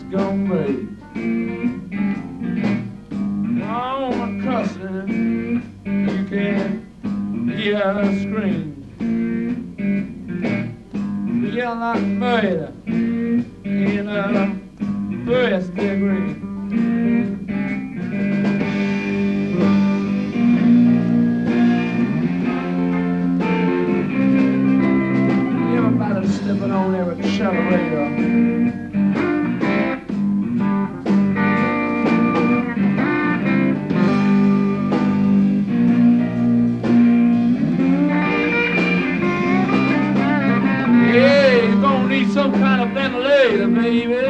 gonna break. Oh, my cussing, you can't hear her scream. You yell like murder in a first degree. Everybody stepping on every accelerator. Need some kind of ventilator, baby.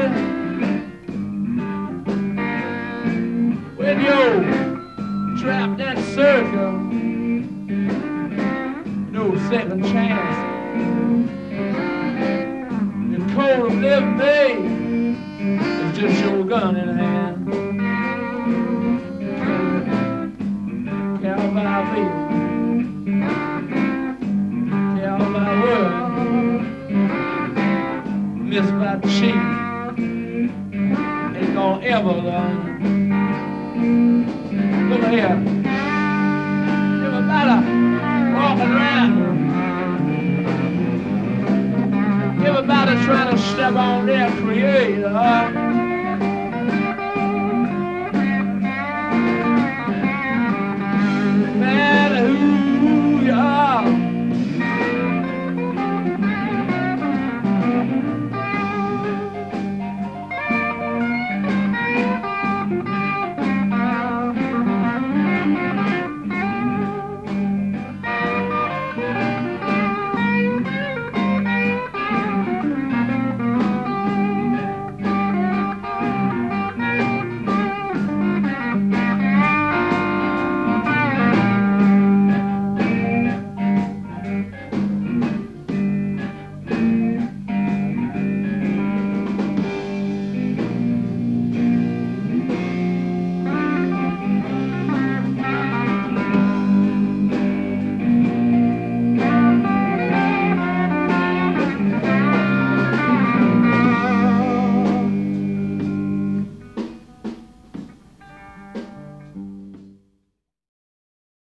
When you're trapped in a circle, no second chance. The cold of living day is just your gun in hand. Care about me, care about world. Missed by the sheep, ain't gonna ever learn. Look here, everybody walking around, everybody trying to step on their creator.